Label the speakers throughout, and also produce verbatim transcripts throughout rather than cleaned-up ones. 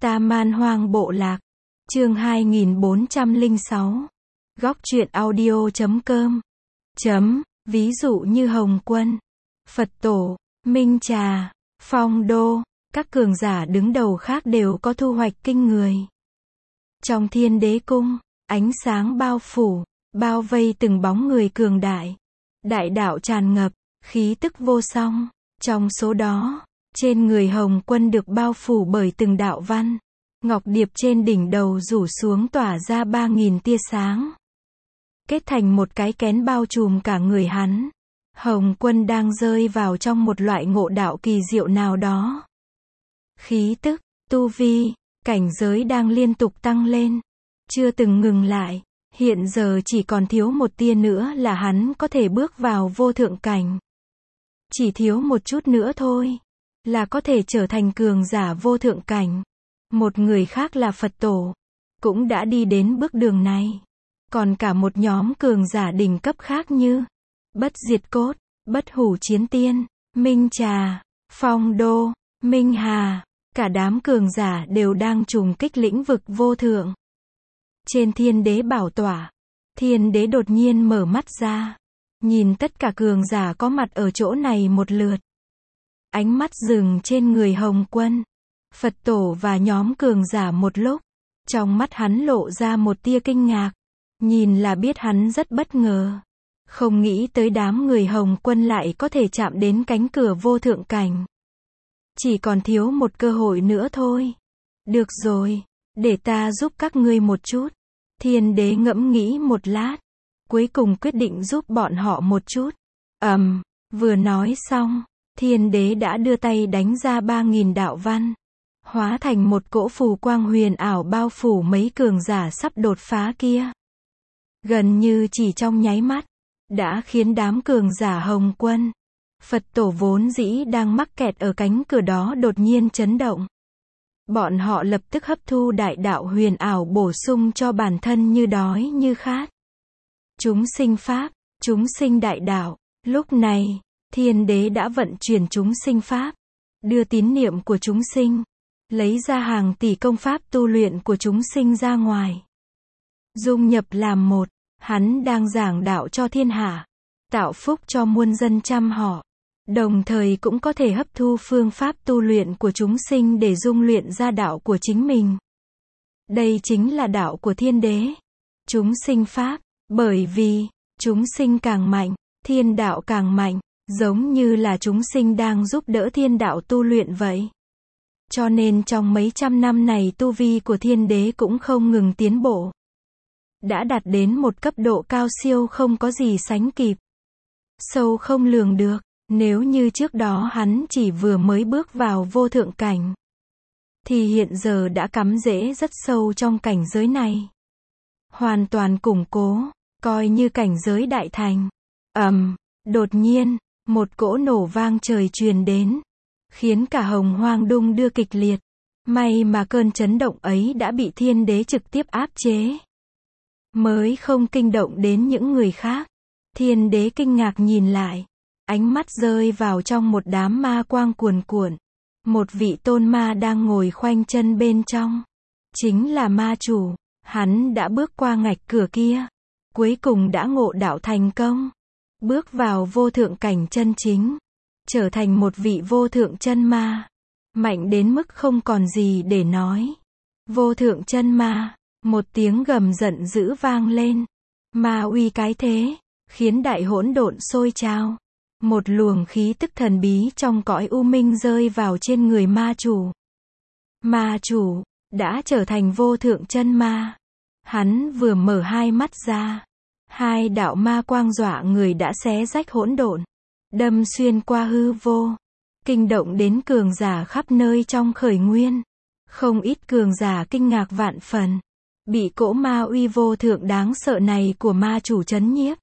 Speaker 1: Ta Man Hoang Bộ Lạc. Chương hai nghìn bốn trăm lẻ sáu. Góc truyện audio chấm com. Chấm, ví dụ như Hồng Quân, Phật Tổ, Minh Trà, Phong Đô, các cường giả đứng đầu khác đều có thu hoạch kinh người. Trong Thiên Đế Cung, ánh sáng bao phủ, bao vây từng bóng người cường đại. Đại đạo tràn ngập, khí tức vô song. Trong số đó, trên người Hồng Quân được bao phủ bởi từng đạo văn. Ngọc điệp trên đỉnh đầu rủ xuống tỏa ra ba nghìn tia sáng. Kết thành một cái kén bao trùm cả người hắn. Hồng Quân đang rơi vào trong một loại ngộ đạo kỳ diệu nào đó. Khí tức, tu vi, cảnh giới đang liên tục tăng lên. Chưa từng ngừng lại. Hiện giờ chỉ còn thiếu một tia nữa là hắn có thể bước vào vô thượng cảnh. Chỉ thiếu một chút nữa thôi, là có thể trở thành cường giả vô thượng cảnh. Một người khác là Phật Tổ, cũng đã đi đến bước đường này. Còn cả một nhóm cường giả đỉnh cấp khác như Bất Diệt Cốt, Bất Hủ Chiến Tiên, Minh Trà, Phong Đô, Minh Hà, cả đám cường giả đều đang trùng kích lĩnh vực vô thượng. Trên Thiên Đế bảo tọa, Thiên Đế đột nhiên mở mắt ra, nhìn tất cả cường giả có mặt ở chỗ này một lượt. Ánh mắt dừng trên người Hồng Quân, Phật Tổ và nhóm cường giả một lúc. Trong mắt hắn lộ ra một tia kinh ngạc. Nhìn là biết hắn rất bất ngờ. Không nghĩ tới đám người Hồng Quân lại có thể chạm đến cánh cửa vô thượng cảnh. Chỉ còn thiếu một cơ hội nữa thôi. Được rồi, để ta giúp các ngươi một chút. Thiên Đế ngẫm nghĩ một lát, cuối cùng quyết định giúp bọn họ một chút. Ầm, um, vừa nói xong, Thiên Đế đã đưa tay đánh ra ba nghìn đạo văn, hóa thành một cỗ phù quang huyền ảo bao phủ mấy cường giả sắp đột phá kia. Gần như chỉ trong nháy mắt, đã khiến đám cường giả Hồng Quân, Phật Tổ vốn dĩ đang mắc kẹt ở cánh cửa đó đột nhiên chấn động. Bọn họ lập tức hấp thu đại đạo huyền ảo bổ sung cho bản thân như đói như khát. Chúng sinh pháp, chúng sinh đại đạo. Lúc này, Thiên Đế đã vận chuyển chúng sinh pháp, đưa tín niệm của chúng sinh, lấy ra hàng tỷ công pháp tu luyện của chúng sinh ra ngoài. Dung nhập làm một, hắn đang giảng đạo cho thiên hạ, tạo phúc cho muôn dân trăm họ. Đồng thời cũng có thể hấp thu phương pháp tu luyện của chúng sinh để dung luyện ra đạo của chính mình. Đây chính là đạo của Thiên Đế. Chúng sinh pháp, bởi vì, chúng sinh càng mạnh, thiên đạo càng mạnh, giống như là chúng sinh đang giúp đỡ thiên đạo tu luyện vậy. Cho nên trong mấy trăm năm này tu vi của Thiên Đế cũng không ngừng tiến bộ. Đã đạt đến một cấp độ cao siêu không có gì sánh kịp. Sâu không lường được. Nếu như trước đó hắn chỉ vừa mới bước vào vô thượng cảnh, thì hiện giờ đã cắm rễ rất sâu trong cảnh giới này. Hoàn toàn củng cố, coi như cảnh giới đại thành. Ầm, um, đột nhiên, một cỗ nổ vang trời truyền đến, khiến cả hồng hoang đung đưa kịch liệt. May mà cơn chấn động ấy đã bị Thiên Đế trực tiếp áp chế, mới không kinh động đến những người khác. Thiên Đế kinh ngạc nhìn lại. Ánh mắt rơi vào trong một đám ma quang cuồn cuộn. Một vị tôn ma đang ngồi khoanh chân bên trong. Chính là ma chủ. Hắn đã bước qua ngạch cửa kia. Cuối cùng đã ngộ đạo thành công. Bước vào vô thượng cảnh chân chính. Trở thành một vị vô thượng chân ma. Mạnh đến mức không còn gì để nói. Vô thượng chân ma. Một tiếng gầm giận dữ vang lên. Ma uy cái thế. Khiến đại hỗn độn sôi trào. Một luồng khí tức thần bí trong cõi u minh rơi vào trên người ma chủ. Ma chủ, đã trở thành vô thượng chân ma. Hắn vừa mở hai mắt ra. Hai đạo ma quang dọa người đã xé rách hỗn độn. Đâm xuyên qua hư vô. Kinh động đến cường giả khắp nơi trong khởi nguyên. Không ít cường giả kinh ngạc vạn phần. Bị cỗ ma uy vô thượng đáng sợ này của ma chủ chấn nhiếp.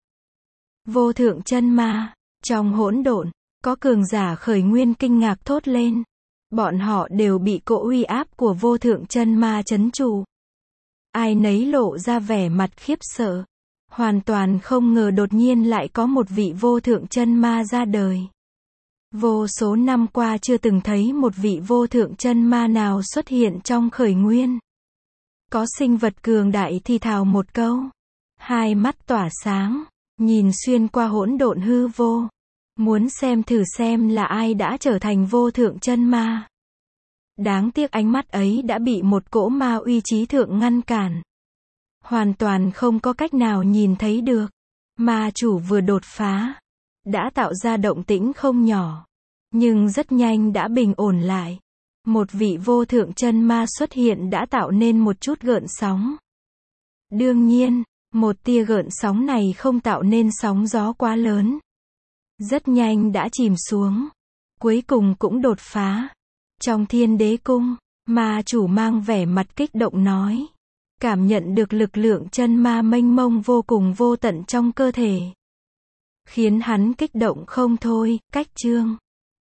Speaker 1: Vô thượng chân ma. Trong hỗn độn, có cường giả khởi nguyên kinh ngạc thốt lên. Bọn họ đều bị cỗ uy áp của vô thượng chân ma trấn trụ. Ai nấy lộ ra vẻ mặt khiếp sợ. Hoàn toàn không ngờ đột nhiên lại có một vị vô thượng chân ma ra đời. Vô số năm qua chưa từng thấy một vị vô thượng chân ma nào xuất hiện trong khởi nguyên. Có sinh vật cường đại thì thào một câu. Hai mắt tỏa sáng, nhìn xuyên qua hỗn độn hư vô. Muốn xem thử xem là ai đã trở thành vô thượng chân ma. Đáng tiếc ánh mắt ấy đã bị một cỗ ma uy trí thượng ngăn cản. Hoàn toàn không có cách nào nhìn thấy được. Ma chủ vừa đột phá, đã tạo ra động tĩnh không nhỏ. Nhưng rất nhanh đã bình ổn lại. Một vị vô thượng chân ma xuất hiện đã tạo nên một chút gợn sóng. Đương nhiên, một tia gợn sóng này không tạo nên sóng gió quá lớn. Rất nhanh đã chìm xuống. Cuối cùng cũng đột phá. Trong Thiên Đế Cung, ma chủ mang vẻ mặt kích động nói. Cảm nhận được lực lượng chân ma mênh mông vô cùng vô tận trong cơ thể. Khiến hắn kích động không thôi, cách chương.